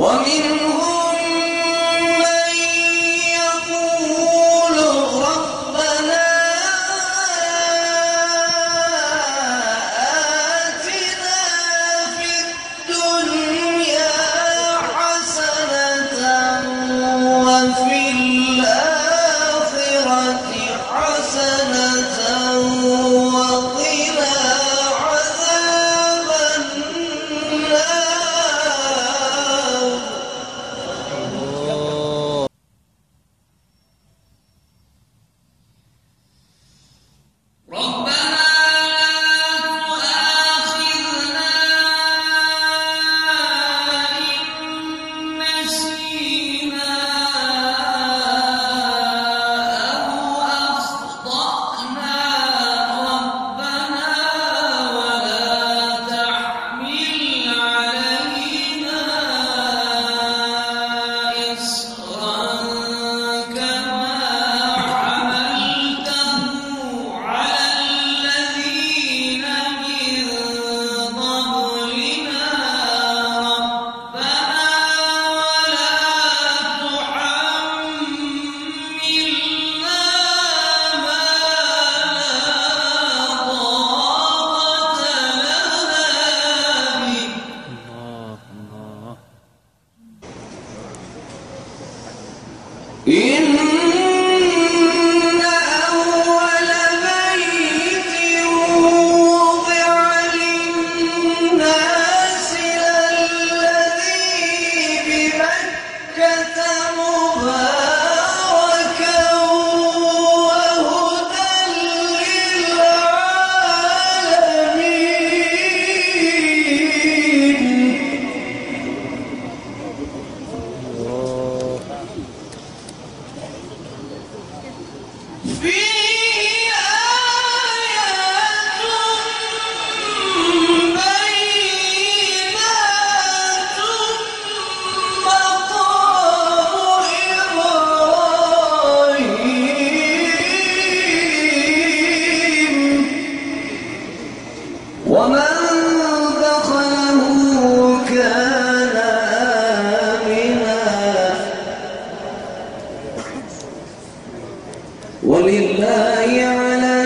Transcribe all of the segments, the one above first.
ولله على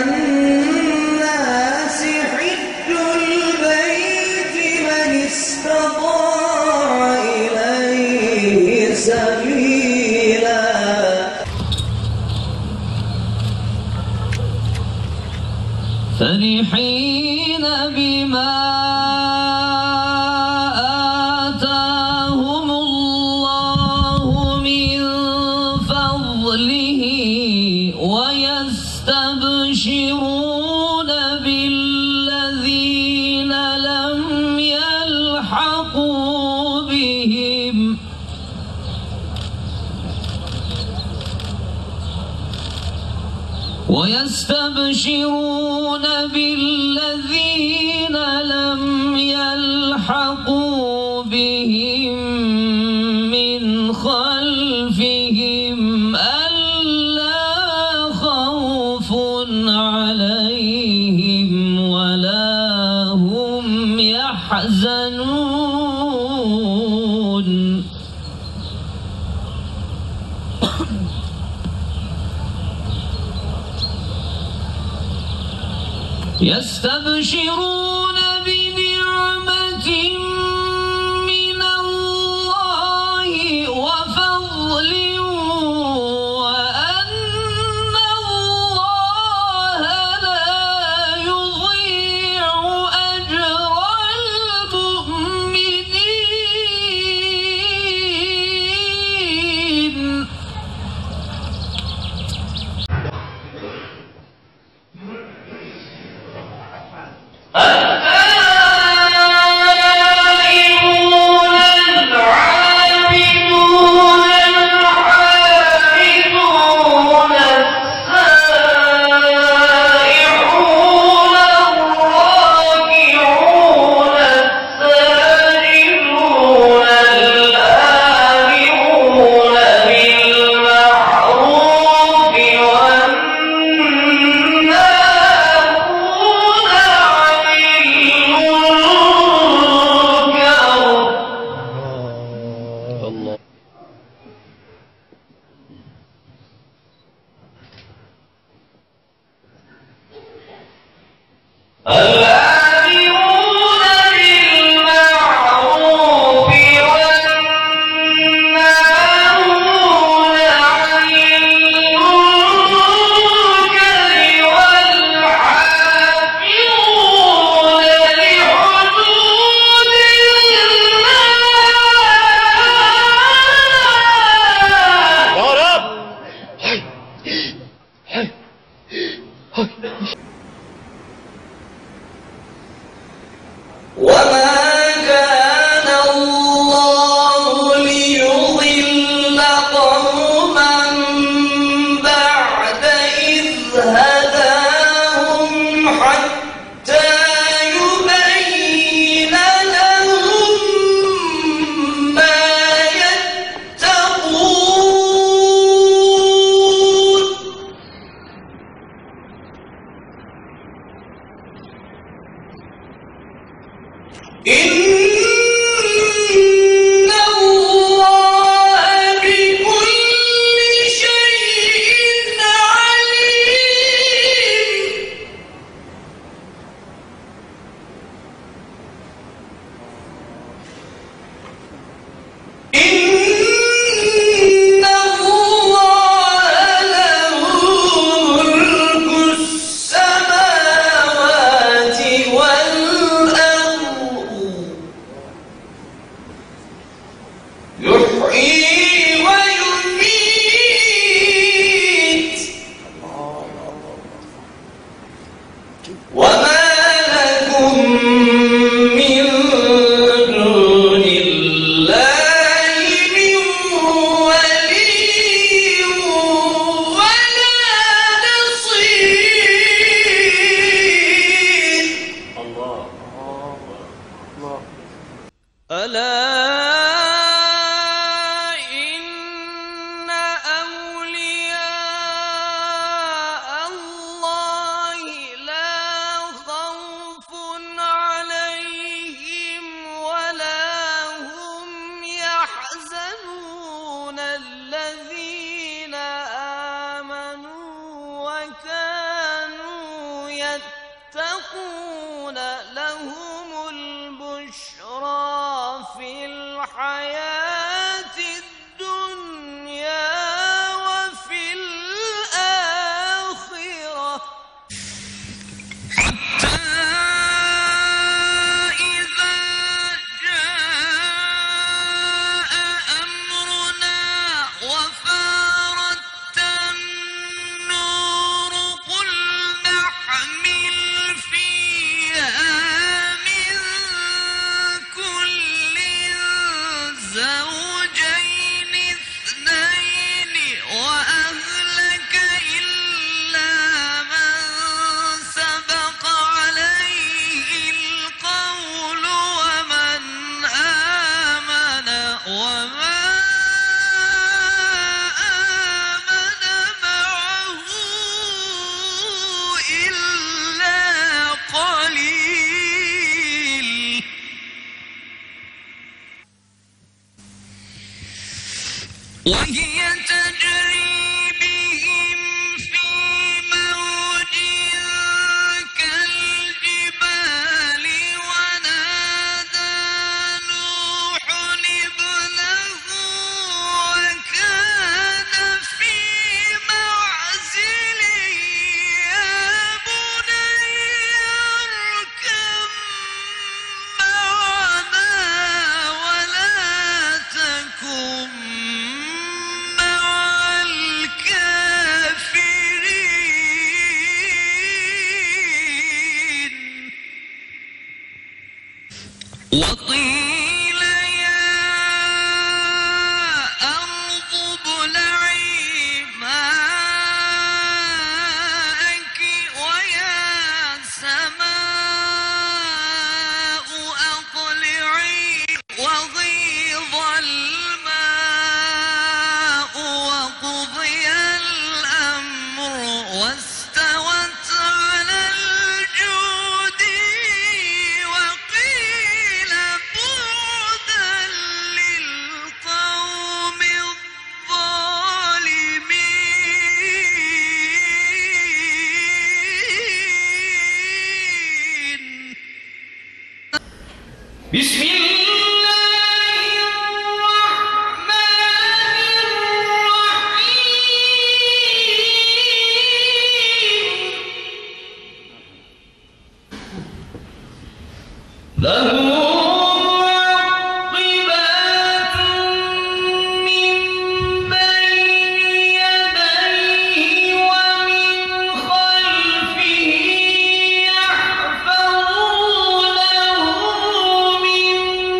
الناس حج البيت من استطاع إليه سبيلا فرحين بما آتاهم الله من فضله ويستبشرون بالذين لم يلحقوا بهم من خلفهم ألا خوف عليهم ولا هم يحزنون يستبشرون بنعمة من الله وفضل وأن الله لا يضيع أجر المؤمنين. إن الله بكل شيء عليم. إن الله له ملك السماوات والأرض يحيي ويميت وما لكم من دون الله من ولي ولا نصير. ألا إن أولياء الله لا خوف عليهم ولا هم يحزنون الذين آمنوا وكانوا يتقون لهم البشرى في الحياة الدنيا وفي الآخرة حتى إذا جاء أمرنا وفارت النور قل نحمل فيها من كل زوجين اثنين وأهلك إلا من سبق عليه القول ومن آمن وما آمن معه إلا قليل. وهي تجري بهم في موج كالجبال ونادى نوح ابنه وكان في معزل يا بني اركب معنا ولا تكن مع الكافرين. وقيل يا أرض ابلعي ماءك ويا سماء أقلعي وغيض الماء وقضي الأمر واستوت على الجود وقيل بعدا للقوم الظالمين. بسم الله الرحمن الرحيم. له معقبات من بين يديه ومن خلفه يحفظونه من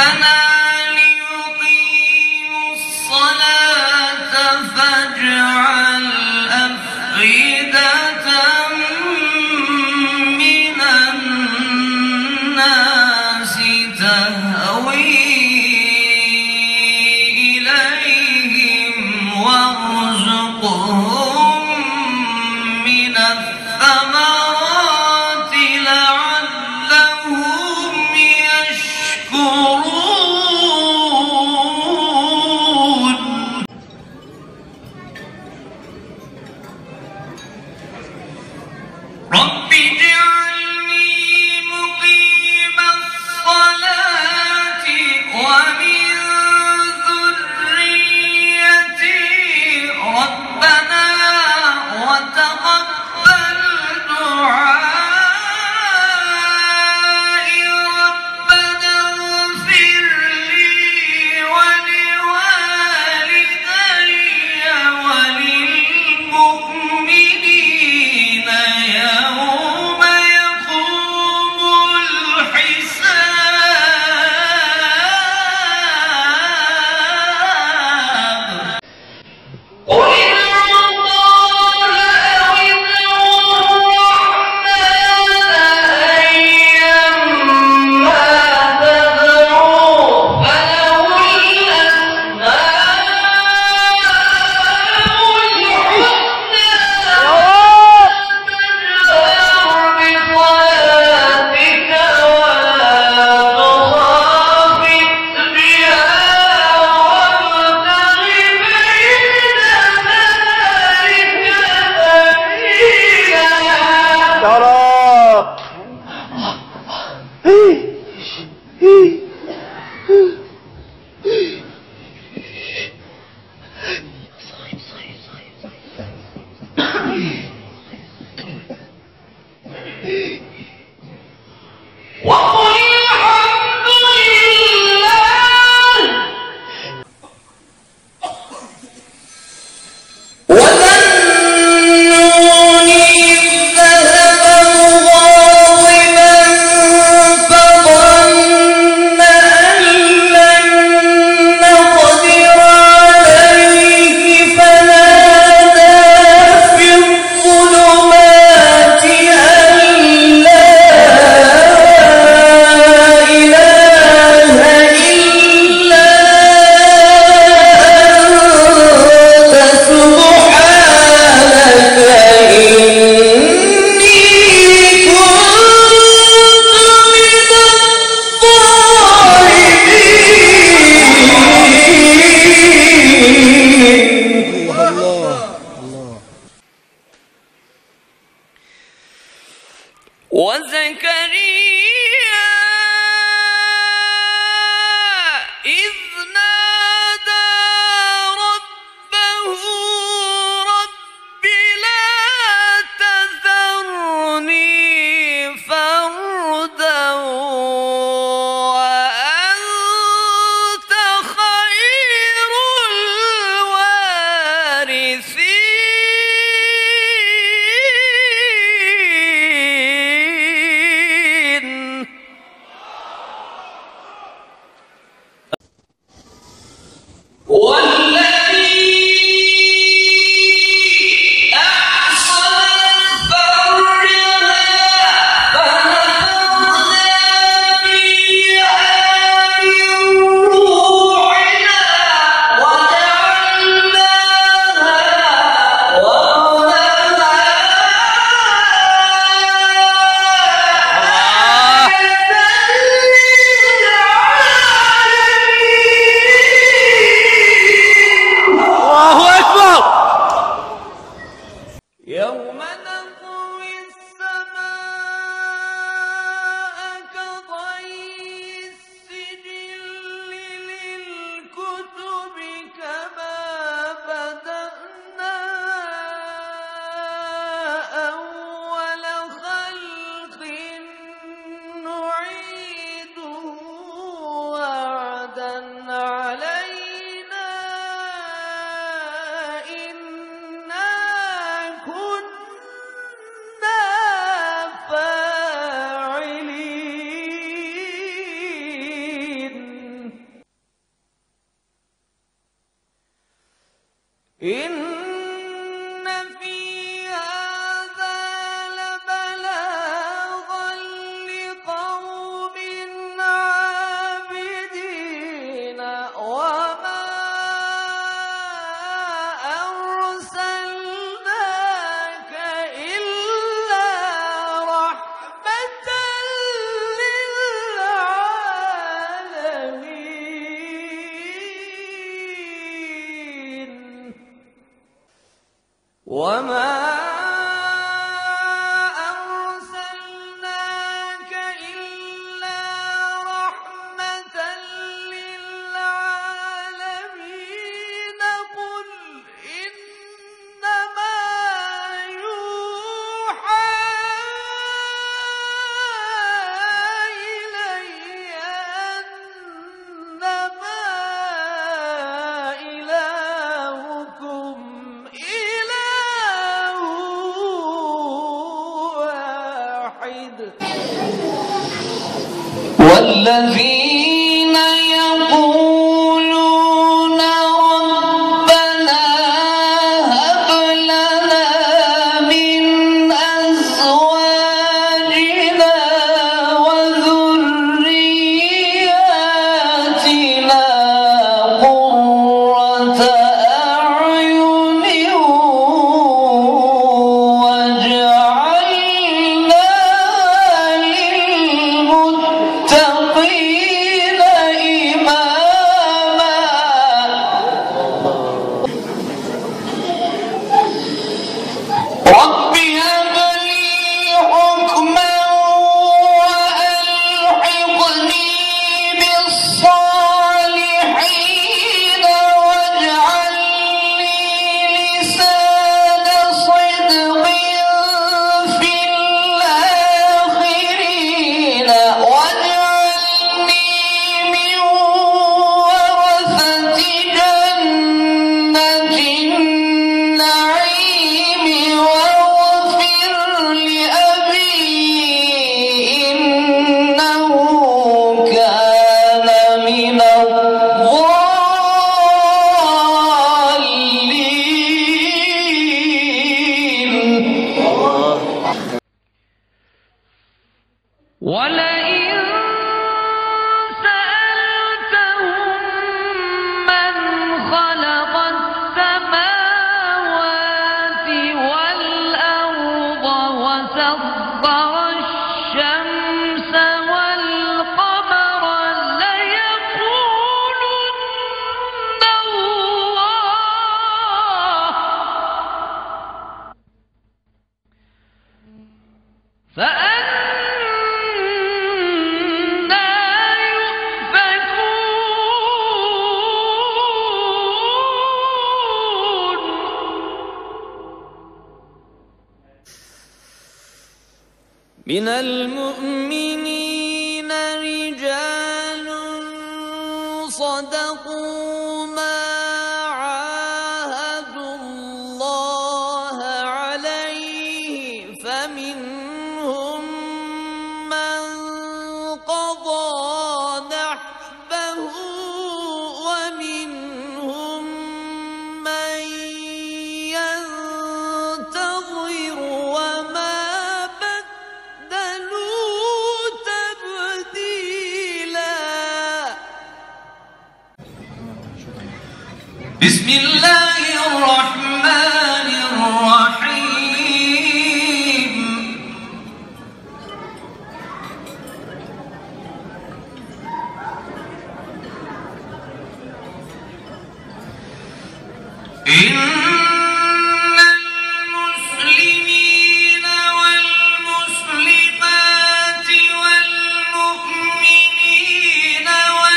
ربنا ليقيموا الصلاة فاجعل أفئدة من الناس تهوي إليهم وارزقهم من الثمرات لعلهم يشكرون إن في هذا لبلاغا لقوم عابدين وما أرسلناك إلا رحمة للعالمين وما أرسلناك إلا رحمة للعالمين قل إنما يوحى إلي أنما إلهكم إله واحد والذين يقولون ربنا هب لنا من أزواجنا وذرياتنا قرة أعين واجعلنا للمتقين إماما رب هب لي حكما وألحقني بالصالحين واجعل لي لسان صدق في الآخرين واجعلني من ورثة جنة النعيم واغفر لأبي إنه كان من الضالين ولئن سألتهم من خلق السماوات والأرض وسخر الشمس والقمر ليقولن الله فأنى يؤفكون من المؤمنين رجال صدقوا ما عاهدوا الله عليه فمنهم من قضى نحبه ومنهم من ينتظر وما بدلوا تبديلا بسم الله الرحمن الرحيم إن المسلمين والمسلمات والمؤمنين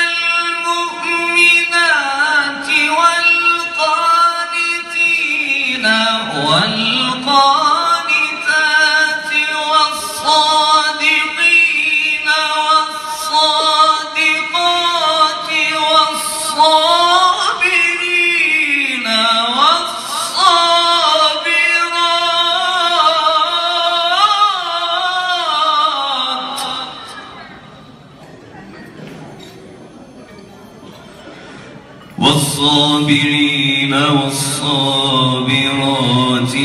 والمؤمنات والقانتين والصابرين والصابرات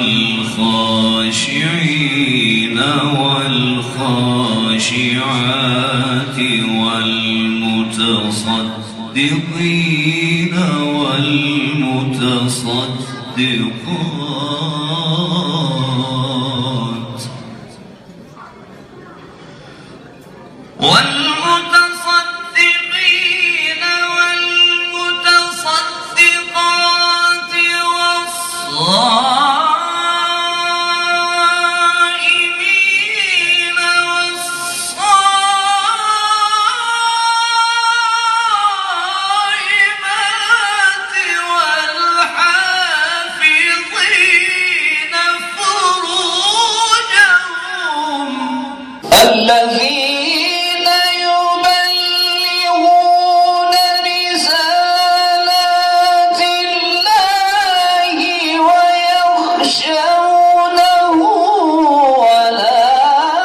والخاشعين والخاشعات والمتصدقين والمتصدقات والمتصدقين والمتصدقات والصائمين والصائمات والحافظين فروجهم الذين يبلغون رسالات الله ويخشونه ولا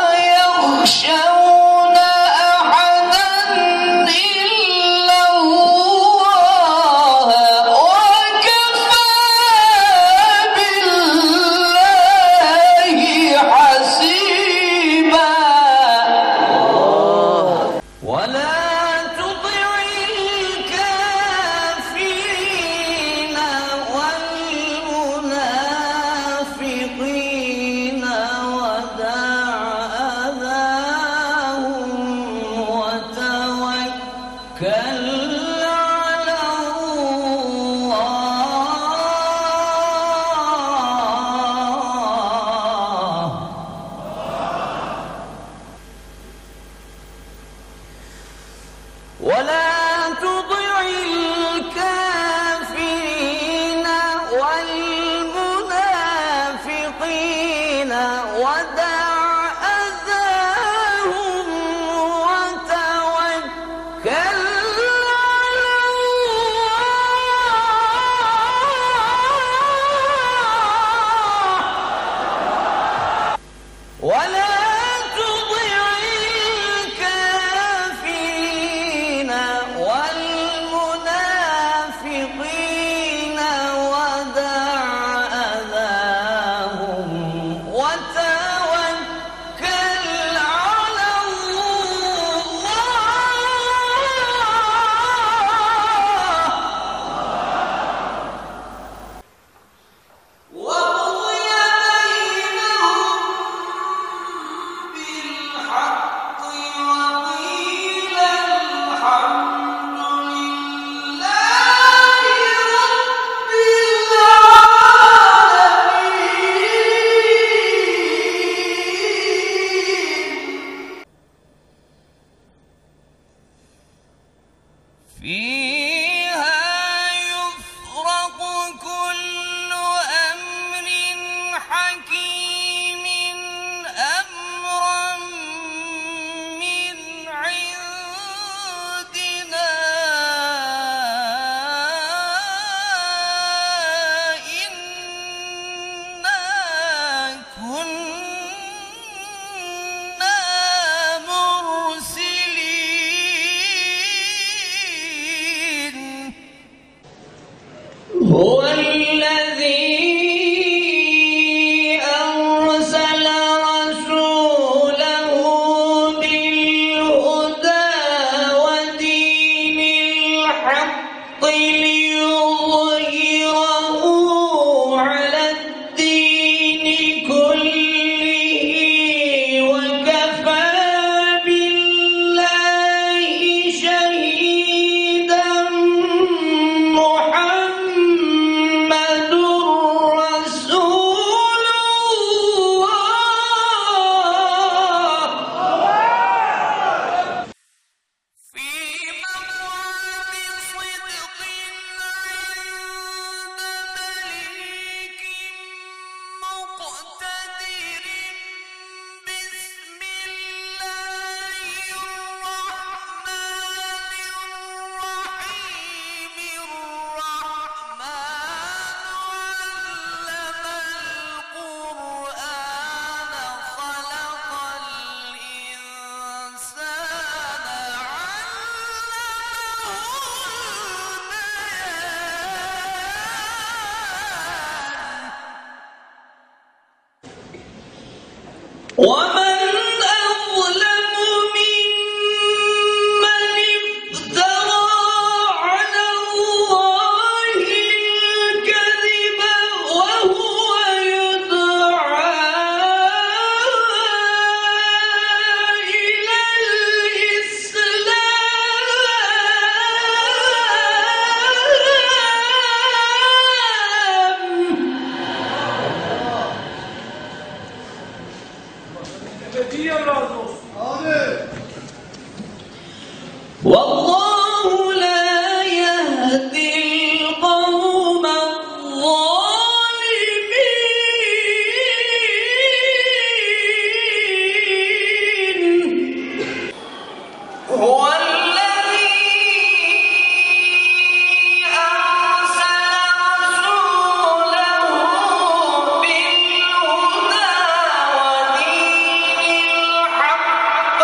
يخشون أحدا إلا الله وكفى بالله حسيبا ولا تطع الكافرين والمنافقين ودع أذاهم وتوكل على الله ولا تطع الكافرين والمنافقين ودع أذاهم وتوكل على الله ولا تطع الكافرين والمنافقين ودع أذاهم وتوكل على الله وقضي بينهم بالحق وقيل الحمد لله رب العالمين فيها يفرق كل أمر حكيم أمرا من عندنا إنا كنا مرسلين والله لا يهدي القوم الظالمين. هو الذي أرسل رسوله بالهدى ودين الحق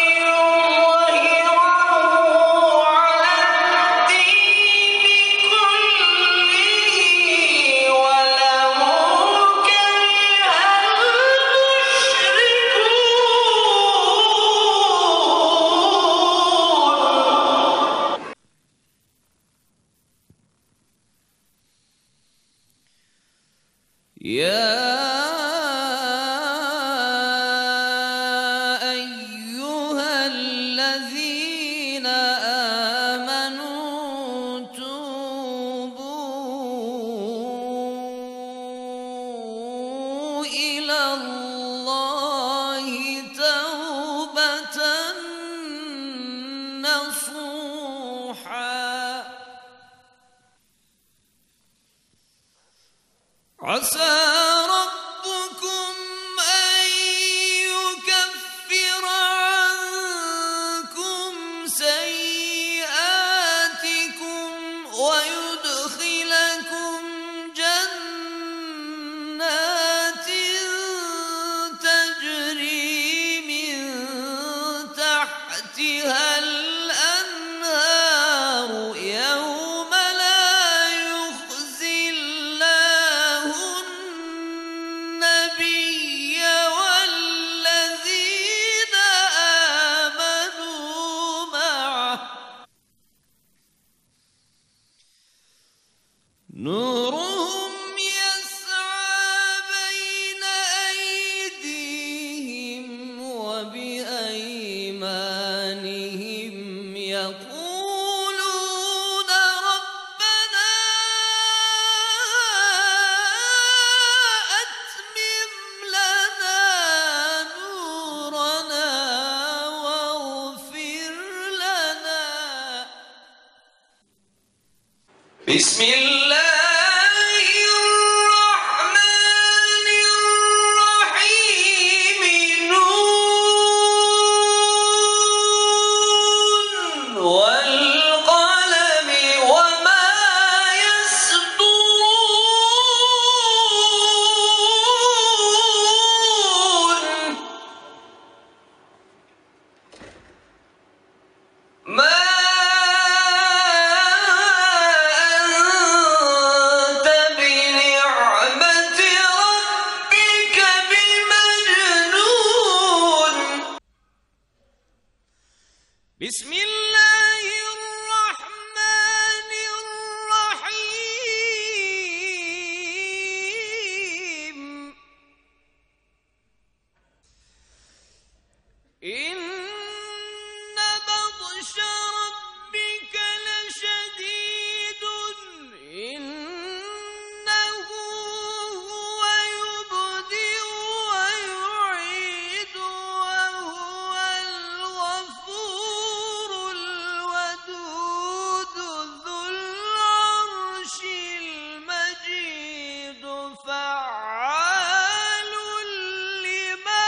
ليظهره على الدين كله ولو كره المشركون. يا أيها الذين آمنوا توبوا إلى الله توبة نصوحا عسى ربكم أن يكفر عنكم سيئاتكم ويدخلكم جنات تجري من تحتها الأنهار يوم لا يخزي الله النبي والذين آمنوا معه نورهم يسعى بين أيديهم وبأيمانهم يقولون ربنا أتمم لنا نورنا واغفر لنا. بسم الله الرحمن الرحيم نون والقلم وما يسطرون ما أنت بنعمة ربك بمجنون. بسم الله الرحمن الرحيم إن بطش ربك لشديد إنه هو يبدئ ويعيد وهو الغفور الودود ذو العرش المجيد فعال لما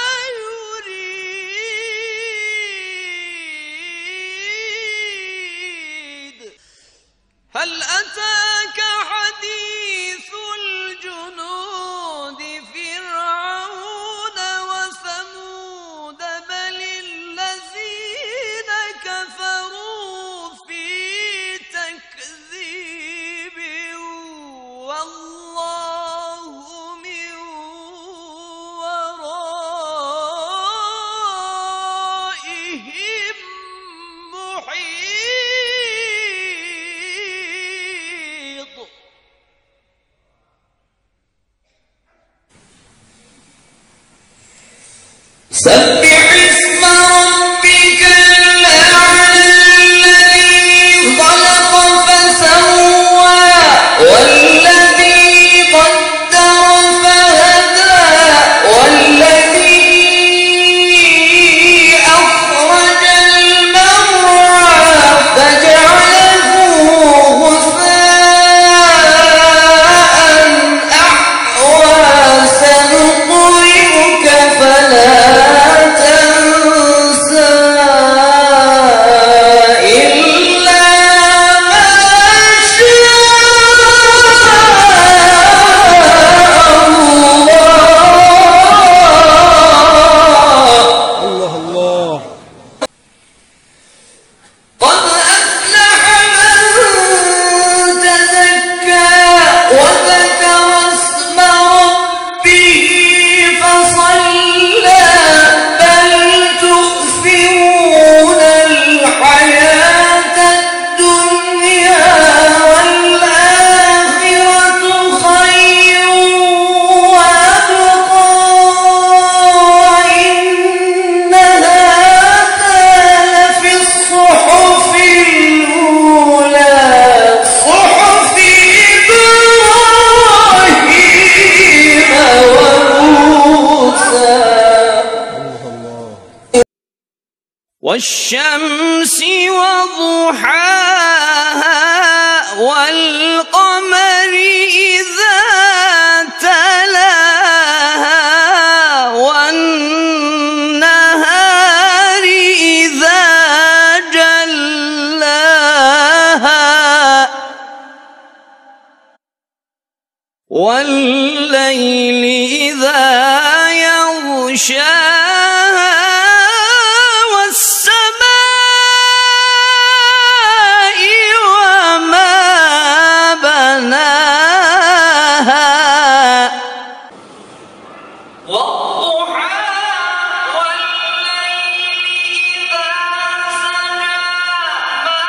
يريد. هل أتاك حديث الجنود فرعون وثمود بل الذين كفروا في تكذيب والله من ورائهم محيط. سبح اسم ربك الأعلى الذي خلق فسوى والذي قدر فهدى والذي أخرج المرعى والشمس وضحاها والقمر إذا تلاها والنهار إذا جلاها والليل إذا يغشاها والسماء وما بناها والضحى والليل إذا سجى ما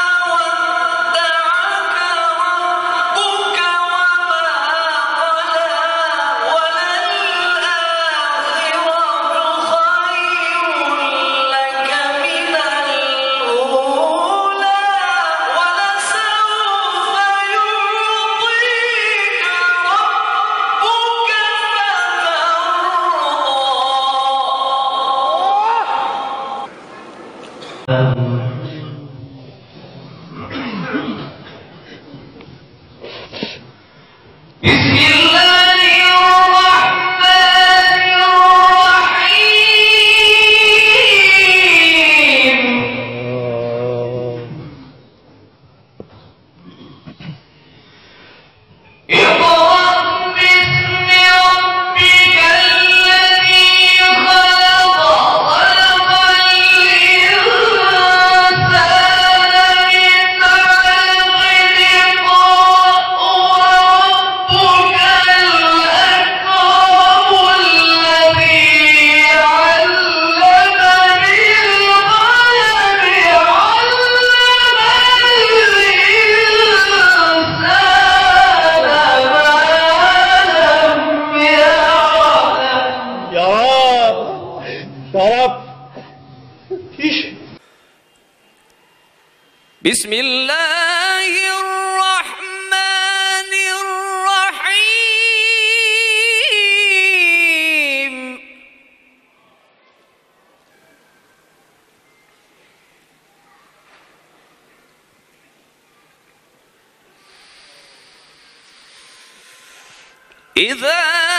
ودعك ربك وما قلى وللآخرة خير لك من الأولى ولسوف يعطيك ربك بسم الله الرحمن الرحيم اقرأ باسم ربك الذي خلق خلق الإنسان من علق وربك الأكرم الذي علم بالقلم علم الإنسان ما لم يعلم Ya Rab, Ya Rab, iş. بسم الله الرحمن الرحيم إذا